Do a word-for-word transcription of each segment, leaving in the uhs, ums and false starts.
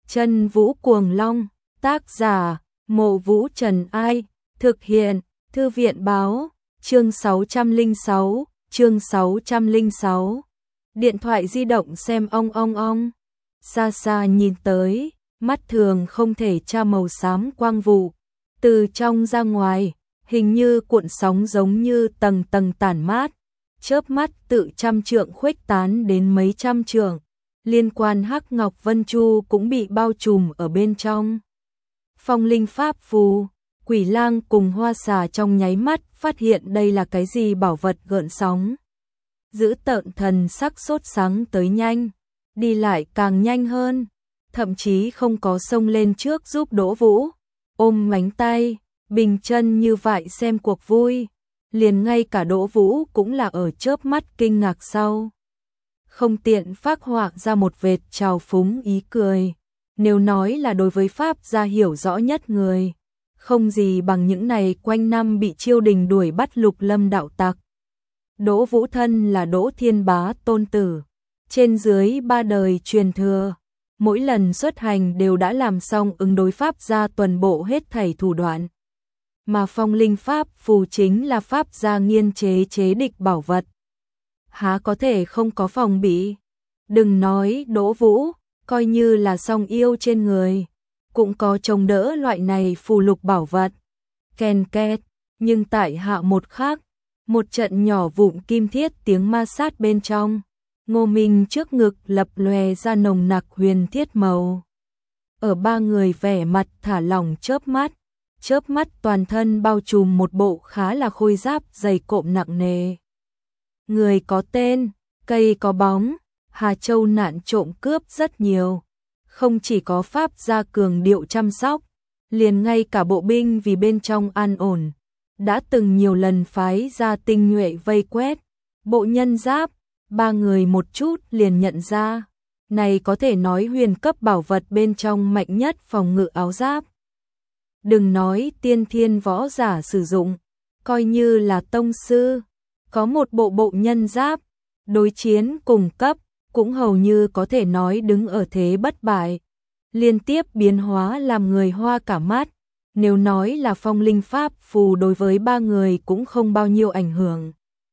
Chân Vũ Cuồng Long, tác giả, Mộ Vũ Trần Ai, thực hiện, Thư viện Báo, chương sáu trăm lẻ sáu, chương sáu trăm lẻ sáu. Điện thoại di động xem ong ong ong, xa xa nhìn tới, mắt thường không thể tra màu xám quang vụ, từ trong ra ngoài, hình như cuộn sóng giống như tầng tầng tản mát, chớp mắt tự trăm trượng khuếch tán đến mấy trăm trượng. Liên quan Hắc Ngọc Vân Chu cũng bị bao trùm ở bên trong. Phong linh pháp phù, Quỷ Lang cùng Hoa Xà trong nháy mắt phát hiện đây là cái gì bảo vật gợn sóng. Giữ tợn thần sắc sốt sắng tới nhanh, đi lại càng nhanh hơn, thậm chí không có xông lên trước giúp Đỗ Vũ, ôm mánh tay, bình chân như vậy xem cuộc vui, liền ngay cả Đỗ Vũ cũng là ở chớp mắt kinh ngạc sau. Không tiện phác họa ra một vệt trào phúng ý cười, nếu nói là đối với Pháp gia hiểu rõ nhất người, không gì bằng những này quanh năm bị triều đình đuổi bắt Lục Lâm đạo tặc. Đỗ Vũ thân là Đỗ Thiên Bá tôn tử, trên dưới ba đời truyền thừa, mỗi lần xuất hành đều đã làm xong ứng đối Pháp gia toàn bộ hết thảy thủ đoạn. Mà phong linh pháp phù chính là Pháp gia nghiên chế chế địch bảo vật, há có thể không có phòng bị. Đừng nói Đỗ Vũ, coi như là song yêu trên người, cũng có chống đỡ loại này phù lục bảo vật. Ken két, nhưng tại hạ một khắc, một trận nhỏ vụn kim thiết tiếng ma sát bên trong, Ngô Minh trước ngực lập lòe ra nồng nặc huyền thiết màu. Ở ba người vẻ mặt thả lỏng chớp mắt, chớp mắt toàn thân bao trùm một bộ khá là khôi giáp dày cộm nặng nề. Người có tên, cây có bóng, Hà Châu nạn trộm cướp rất nhiều, không chỉ có Pháp gia cường điệu chăm sóc, liền ngay cả bộ binh vì bên trong an ổn, đã từng nhiều lần phái ra tinh nhuệ vây quét. Bộ nhân giáp, ba người một chút liền nhận ra, này có thể nói huyền cấp bảo vật bên trong mạnh nhất phòng ngự áo giáp. Đừng nói tiên thiên võ giả sử dụng, coi như là tông sư, có một bộ bộ nhân giáp, đối chiến cùng cấp, cũng hầu như có thể nói đứng ở thế bất bại. Liên tiếp biến hóa làm người hoa cả mắt, nếu nói là phong linh pháp phù đối với ba người cũng không bao nhiêu ảnh hưởng.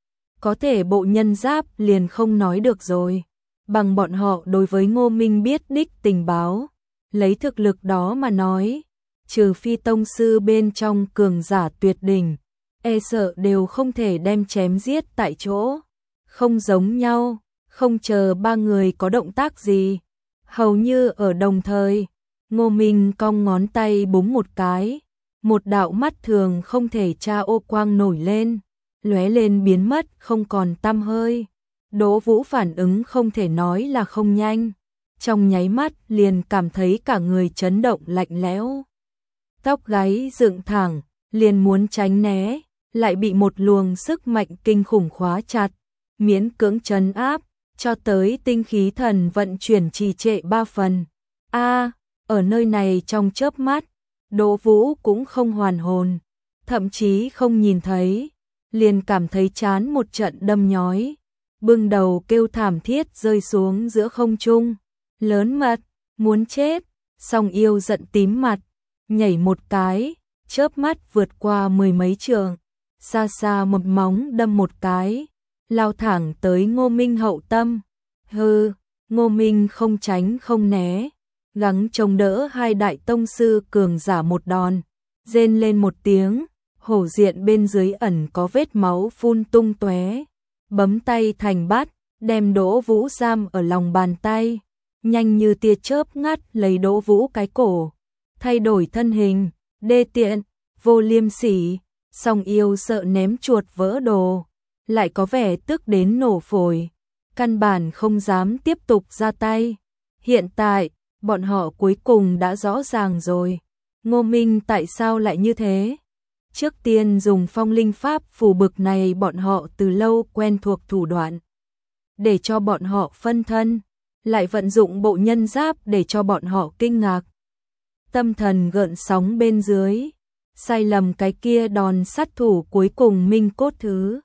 Có thể bộ nhân giáp liền không nói được rồi, bằng bọn họ đối với Ngô Minh biết đích tình báo, lấy thực lực đó mà nói, trừ phi tông sư bên trong cường giả tuyệt đỉnh, e sợ đều không thể đem chém giết tại chỗ. Không giống nhau, không chờ ba người có động tác gì, hầu như ở đồng thời, Ngô Minh cong ngón tay búng một cái, một đạo mắt thường không thể tra ô quang nổi lên, lóe lên biến mất không còn tăm hơi. Đỗ Vũ phản ứng không thể nói là không nhanh, trong nháy mắt liền cảm thấy cả người chấn động lạnh lẽo, tóc gáy dựng thẳng, liền muốn tránh né, lại bị một luồng sức mạnh kinh khủng khóa chặt, miễn cưỡng trấn áp, cho tới tinh khí thần vận chuyển trì trệ ba phần. A, ở nơi này trong chớp mắt, Đỗ Vũ cũng không hoàn hồn, thậm chí không nhìn thấy, liền cảm thấy chán một trận đâm nhói, bưng đầu kêu thảm thiết rơi xuống giữa không trung, lớn mật, muốn chết. Song yêu giận tím mặt, nhảy một cái, chớp mắt vượt qua mười mấy trượng, xa xa một móng đâm một cái, lao thẳng tới Ngô Minh hậu tâm. Hừ, Ngô Minh không tránh không né, gắng chống đỡ hai đại tông sư cường giả một đòn, rên lên một tiếng, hổ diện bên dưới ẩn có vết máu phun tung tóe, bấm tay thành bát, đem Đỗ Vũ giam ở lòng bàn tay, nhanh như tia chớp ngắt lấy Đỗ Vũ cái cổ, thay đổi thân hình, đê tiện, vô liêm sỉ. Song yêu sợ ném chuột vỡ đồ, lại có vẻ tức đến nổ phổi, căn bản không dám tiếp tục ra tay. Hiện tại, bọn họ cuối cùng đã rõ ràng rồi, Ngô Minh tại sao lại như thế. Trước tiên dùng phong linh pháp phù bực này bọn họ từ lâu quen thuộc thủ đoạn, để cho bọn họ phân thân, lại vận dụng bộ nhân giáp để cho bọn họ kinh ngạc. Tâm thần gợn sóng bên dưới, sai lầm cái kia đòn sát thủ cuối cùng Minh cốt thứ.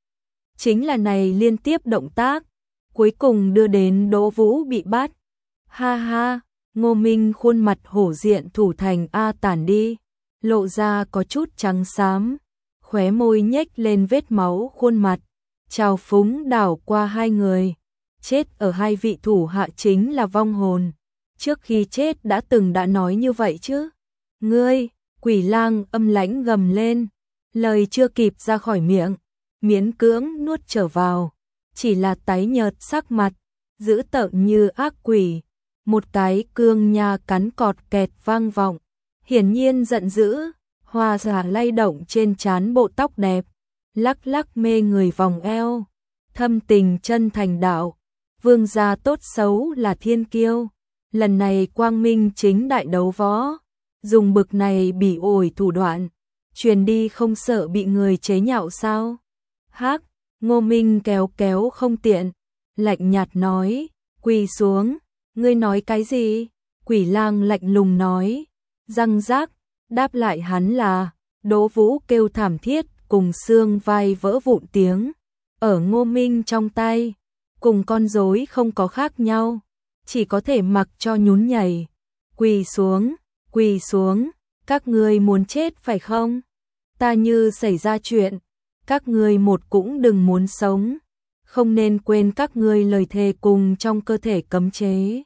Chính là này liên tiếp động tác, cuối cùng đưa đến Đỗ Vũ bị bắt. Ha ha, Ngô Minh khuôn mặt hổ diện thủ thành A tản đi, lộ ra có chút trắng xám, khóe môi nhếch lên vết máu khuôn mặt, trào phúng đảo qua hai người. Chết ở hai vị thủ hạ chính là vong hồn, trước khi chết đã từng đã nói như vậy chứ. Ngươi, Quỷ Lang âm lãnh gầm lên, lời chưa kịp ra khỏi miệng, miễn cưỡng nuốt trở vào, chỉ là tái nhợt sắc mặt, dữ tợn như ác quỷ, một cái cương nha cắn cọt kẹt vang vọng, hiển nhiên giận dữ, hoa giả lay động trên trán bộ tóc đẹp, lắc lắc mê người vòng eo, thâm tình chân thành đạo, vương gia tốt xấu là thiên kiêu, lần này quang minh chính đại đấu võ, dùng bực này bỉ ổi thủ đoạn, truyền đi không sợ bị người chế nhạo sao? Hắc, Ngô Minh kéo kéo không tiện, lạnh nhạt nói, quỳ xuống, ngươi nói cái gì? Quỷ Lang lạnh lùng nói, răng rác, đáp lại hắn là, Đỗ Vũ kêu thảm thiết cùng xương vai vỡ vụn tiếng, ở Ngô Minh trong tay, cùng con rối không có khác nhau, chỉ có thể mặc cho nhún nhảy, quỳ xuống, quỳ xuống, các ngươi muốn chết phải không? Ta như xảy ra chuyện, các ngươi một cũng đừng muốn sống, không nên quên các ngươi lời thề cùng trong cơ thể cấm chế.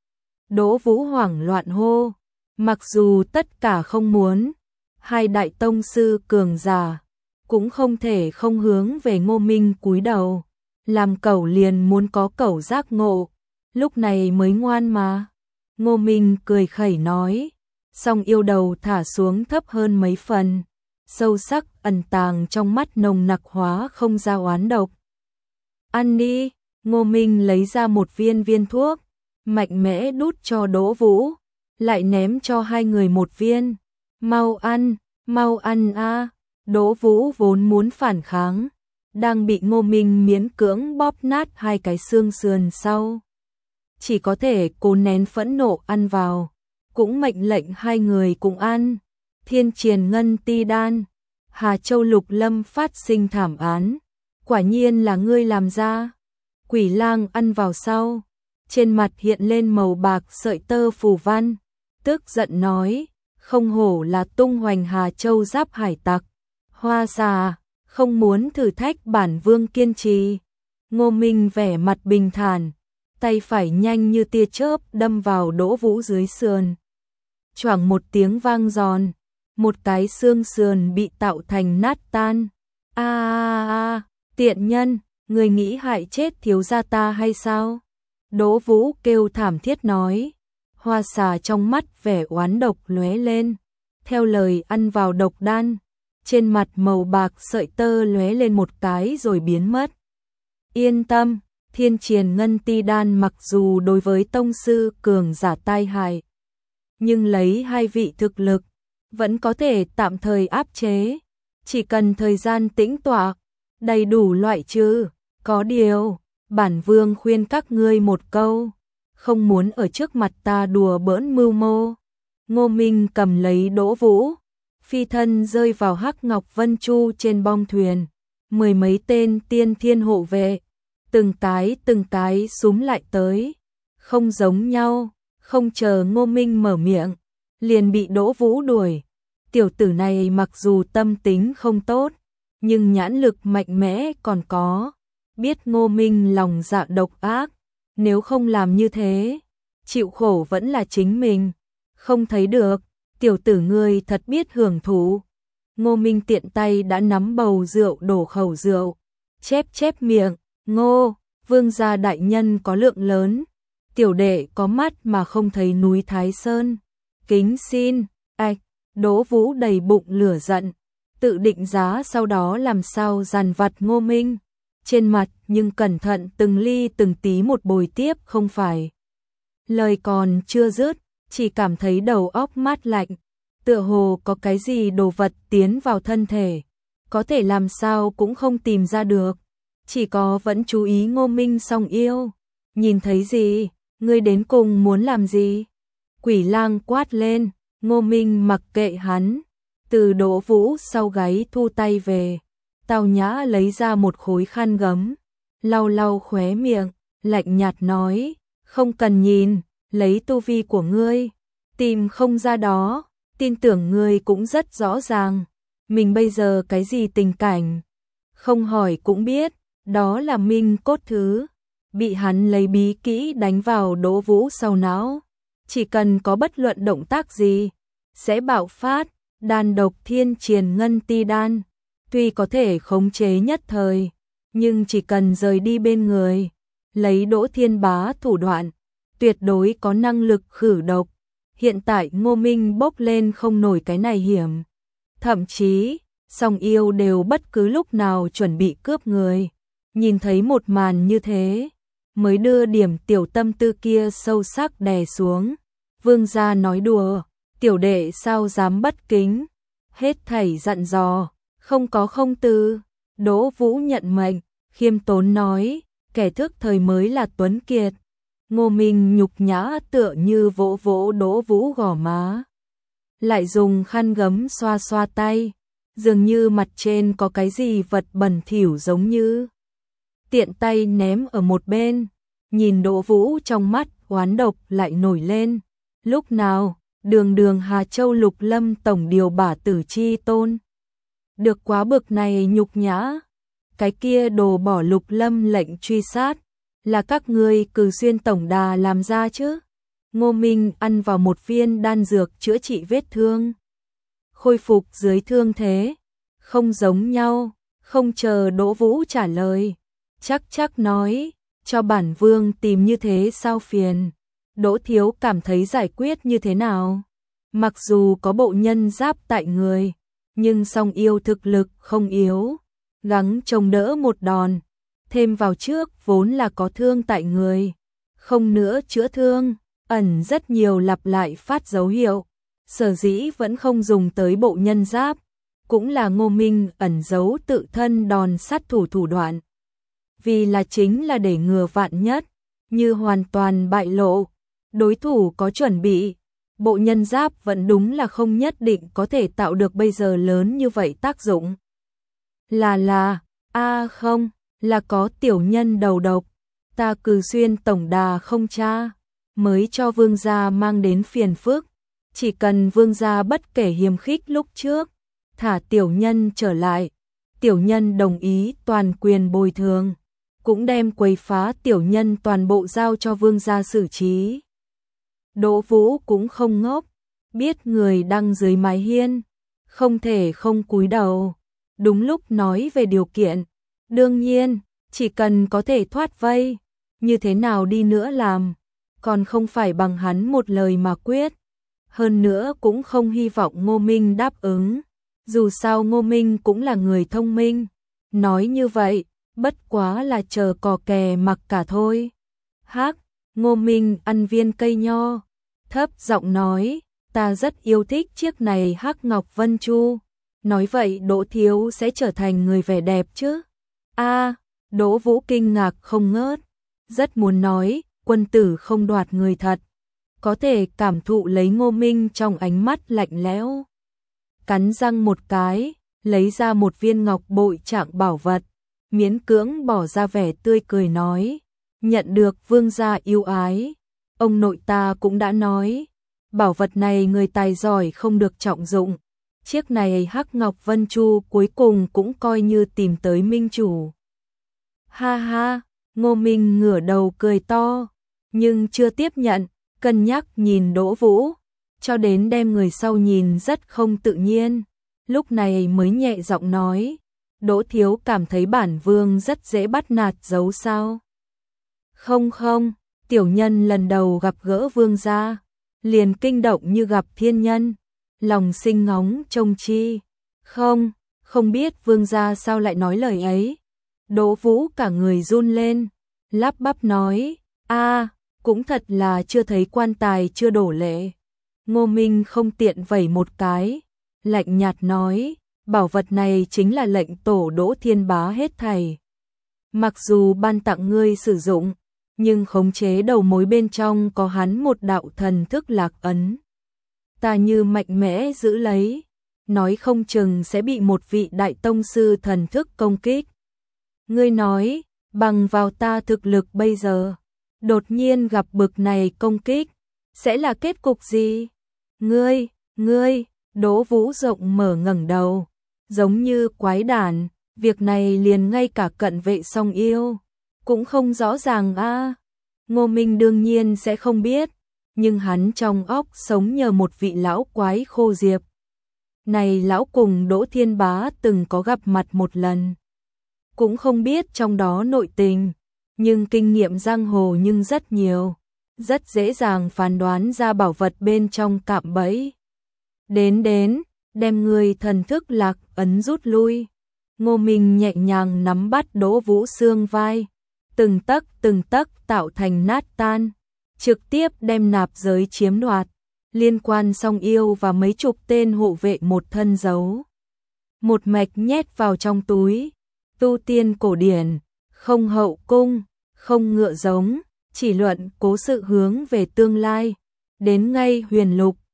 Đỗ Vũ hoảng loạn hô, mặc dù tất cả không muốn, hai đại tông sư cường giả cũng không thể không hướng về Ngô Minh cúi đầu, làm cẩu liền muốn có cẩu giác ngộ, lúc này mới ngoan mà. Ngô Minh cười khẩy nói, song yêu đầu thả xuống thấp hơn mấy phần, sâu sắc ẩn tàng trong mắt nồng nặc hóa không ra oán độc. Ăn đi, Ngô Minh lấy ra một viên viên thuốc, mạnh mẽ đút cho Đỗ Vũ, lại ném cho hai người một viên. Mau ăn, mau ăn a. Đỗ Vũ vốn muốn phản kháng, đang bị Ngô Minh miễn cưỡng bóp nát hai cái xương sườn sau. Chỉ có thể cố nén phẫn nộ ăn vào, cũng mệnh lệnh hai người cùng ăn. Thiên Triền Ngân Ti Đan, Hà Châu Lục Lâm phát sinh thảm án, quả nhiên là ngươi làm ra. Quỷ Lang ăn vào sau, trên mặt hiện lên màu bạc sợi tơ phù văn, tức giận nói, không hổ là tung hoành Hà Châu giáp hải tặc, hoa xà, không muốn thử thách bản vương kiên trì. Ngô Minh vẻ mặt bình thản, tay phải nhanh như tia chớp đâm vào Đỗ Vũ dưới sườn. Choảng một tiếng vang giòn, một cái xương sườn bị tạo thành nát tan. A a a, tiện nhân, người nghĩ hại chết thiếu gia ta hay sao? Đỗ Vũ kêu thảm thiết nói, hoa xà trong mắt vẻ oán độc lóe lên, theo lời ăn vào độc đan, trên mặt màu bạc sợi tơ lóe lên một cái rồi biến mất. Yên tâm, Thiên Triền Ngân Ti Đan mặc dù đối với tông sư cường giả tai hại, nhưng lấy hai vị thực lực, vẫn có thể tạm thời áp chế, chỉ cần thời gian tĩnh tọa, đầy đủ loại trừ. Có điều, bản vương khuyên các ngươi một câu, không muốn ở trước mặt ta đùa bỡn mưu mô. Ngô Minh cầm lấy Đỗ Vũ, phi thân rơi vào Hắc Ngọc Vân Chu trên bong thuyền, mười mấy tên tiên thiên hộ vệ, từng cái từng cái súm lại tới, không giống nhau, không chờ Ngô Minh mở miệng, liền bị Đỗ Vũ đuổi. Tiểu tử này mặc dù tâm tính không tốt, nhưng nhãn lực mạnh mẽ còn có, biết Ngô Minh lòng dạ độc ác, nếu không làm như thế, chịu khổ vẫn là chính mình, không thấy được, tiểu tử ngươi thật biết hưởng thụ. Ngô Minh tiện tay đã nắm bầu rượu đổ khẩu rượu, chép chép miệng, Ngô, vương gia đại nhân có lượng lớn, tiểu đệ có mắt mà không thấy núi Thái Sơn, kính xin, ạch, Đỗ Vũ đầy bụng lửa giận, tự định giá sau đó làm sao dằn vặt Ngô Minh, trên mặt nhưng cẩn thận từng ly từng tí một bồi tiếp không phải. Lời còn chưa dứt, chỉ cảm thấy đầu óc mát lạnh, tựa hồ có cái gì đồ vật tiến vào thân thể, có thể làm sao cũng không tìm ra được, chỉ có vẫn chú ý Ngô Minh song yêu. Nhìn thấy gì, ngươi đến cùng muốn làm gì? Quỷ Lang quát lên, Ngô Minh mặc kệ hắn, từ Đỗ Vũ sau gáy thu tay về, tao nhã lấy ra một khối khăn gấm, lau lau khóe miệng, lạnh nhạt nói, không cần nhìn, lấy tu vi của ngươi, tìm không ra đó, tin tưởng ngươi cũng rất rõ ràng, mình bây giờ cái gì tình cảnh, không hỏi cũng biết, đó là minh cốt thứ, bị hắn lấy bí kỹ đánh vào Đỗ Vũ sau não, chỉ cần có bất luận động tác gì, sẽ bạo phát, đan độc thiên triền ngân ti đan, tuy có thể khống chế nhất thời, nhưng chỉ cần rời đi bên người, lấy Đỗ Thiên Bá thủ đoạn, tuyệt đối có năng lực khử độc. Hiện tại Ngô Minh bốc lên không nổi cái này hiểm. Thậm chí, song yêu đều bất cứ lúc nào chuẩn bị cướp người. Nhìn thấy một màn như thế, mới đưa điểm tiểu tâm tư kia sâu sắc đè xuống. Vương gia nói đùa, tiểu đệ sao dám bất kính. Hết thảy dặn dò, không có không từ. Đỗ Vũ nhận mệnh, khiêm tốn nói, kẻ thức thời mới là tuấn kiệt. Ngô Minh nhục nhã tựa như vỗ vỗ Đỗ Vũ gò má. Lại dùng khăn gấm xoa xoa tay, dường như mặt trên có cái gì vật bẩn thỉu giống như. Tiện tay ném ở một bên, nhìn Đỗ Vũ trong mắt oán độc lại nổi lên. Lúc nào, đường đường Hà Châu Lục Lâm tổng điều bả tử chi tôn. Được quá bực này nhục nhã, cái kia đồ bỏ Lục Lâm lệnh truy sát. Là các ngươi Cử Xuyên tổng đà làm ra chứ? Ngô Minh ăn vào một viên đan dược chữa trị vết thương. Khôi phục dưới thương thế. Không giống nhau, không chờ Đỗ Vũ trả lời. Chắc chắc nói, cho bản vương tìm như thế sao phiền. Đỗ Thiếu cảm thấy giải quyết như thế nào? Mặc dù có bộ nhân giáp tại người, nhưng song yêu thực lực không yếu. Gắng chống đỡ một đòn. Thêm vào trước vốn là có thương tại người, không nữa chữa thương, ẩn rất nhiều lặp lại phát dấu hiệu, sở dĩ vẫn không dùng tới bộ nhân giáp, cũng là Ngô Minh ẩn giấu tự thân đòn sát thủ thủ đoạn. Vì là chính là để ngừa vạn nhất, như hoàn toàn bại lộ, đối thủ có chuẩn bị, bộ nhân giáp vẫn đúng là không nhất định có thể tạo được bây giờ lớn như vậy tác dụng. Là là, a à không. Là có tiểu nhân đầu độc, ta Cử Xuyên tổng đà không cha, mới cho vương gia mang đến phiền phức, chỉ cần vương gia bất kể hiềm khích lúc trước, thả tiểu nhân trở lại, tiểu nhân đồng ý toàn quyền bồi thường, cũng đem quấy phá tiểu nhân toàn bộ giao cho vương gia xử trí. Đỗ Vũ cũng không ngốc, biết người đang dưới mái hiên, không thể không cúi đầu, đúng lúc nói về điều kiện. Đương nhiên, chỉ cần có thể thoát vây, như thế nào đi nữa làm, còn không phải bằng hắn một lời mà quyết. Hơn nữa cũng không hy vọng Ngô Minh đáp ứng, dù sao Ngô Minh cũng là người thông minh. Nói như vậy, bất quá là chờ cò kè mặc cả thôi. Hắc, Ngô Minh ăn viên cây nho, thấp giọng nói, ta rất yêu thích chiếc này Hắc Ngọc Vân Chu. Nói vậy Đỗ Thiếu sẽ trở thành người vẻ đẹp chứ? A, à, Đỗ Vũ kinh ngạc không ngớt, rất muốn nói, quân tử không đoạt người thật, có thể cảm thụ lấy Ngô Minh trong ánh mắt lạnh lẽo. Cắn răng một cái, lấy ra một viên ngọc bội trạng bảo vật, miễn cưỡng bỏ ra vẻ tươi cười nói, nhận được vương gia yêu ái, ông nội ta cũng đã nói, bảo vật này người tài giỏi không được trọng dụng, chiếc này Hắc Ngọc Vân Chu cuối cùng cũng coi như tìm tới minh chủ. Ha ha, Ngô Minh ngửa đầu cười to, nhưng chưa tiếp nhận, cân nhắc nhìn Đỗ Vũ, cho đến đem người sau nhìn rất không tự nhiên, lúc này mới nhẹ giọng nói, Đỗ Thiếu cảm thấy bản vương rất dễ bắt nạt giấu sao? Không không, tiểu nhân lần đầu gặp gỡ vương gia, liền kinh động như gặp thiên nhân, lòng sinh ngóng trông chi. Không, không biết vương gia sao lại nói lời ấy. Đỗ Vũ cả người run lên, lắp bắp nói, a, cũng thật là chưa thấy quan tài chưa đổ lệ. Ngô Minh không tiện vẩy một cái, lạnh nhạt nói, bảo vật này chính là lệnh tổ Đỗ Thiên Bá hết thảy. Mặc dù ban tặng ngươi sử dụng, nhưng khống chế đầu mối bên trong có hắn một đạo thần thức lạc ấn. Ta như mạnh mẽ giữ lấy, nói không chừng sẽ bị một vị đại tông sư thần thức công kích. Ngươi nói, bằng vào ta thực lực bây giờ, đột nhiên gặp bực này công kích, sẽ là kết cục gì? Ngươi, ngươi, Đỗ Vũ rộng mở ngẩng đầu, giống như quái đản, việc này liền ngay cả cận vệ song yêu cũng không rõ ràng a. À. Ngô Minh đương nhiên sẽ không biết, nhưng hắn trong óc sống nhờ một vị lão quái khô diệp. Này lão cùng Đỗ Thiên Bá từng có gặp mặt một lần, cũng không biết trong đó nội tình, nhưng kinh nghiệm giang hồ nhưng rất nhiều, rất dễ dàng phán đoán ra bảo vật bên trong cạm bẫy. Đến đến, đem người thần thức lạc ấn rút lui. Ngô Minh nhẹ nhàng nắm bắt Đỗ Vũ xương vai, từng tấc từng tấc tạo thành nát tan, trực tiếp đem nạp giới chiếm đoạt, liên quan song yêu và mấy chục tên hộ vệ một thân giấu. Một mạch nhét vào trong túi, tu tiên cổ điển, không hậu cung, không ngựa giống, chỉ luận cố sự hướng về tương lai, đến ngay huyền lục,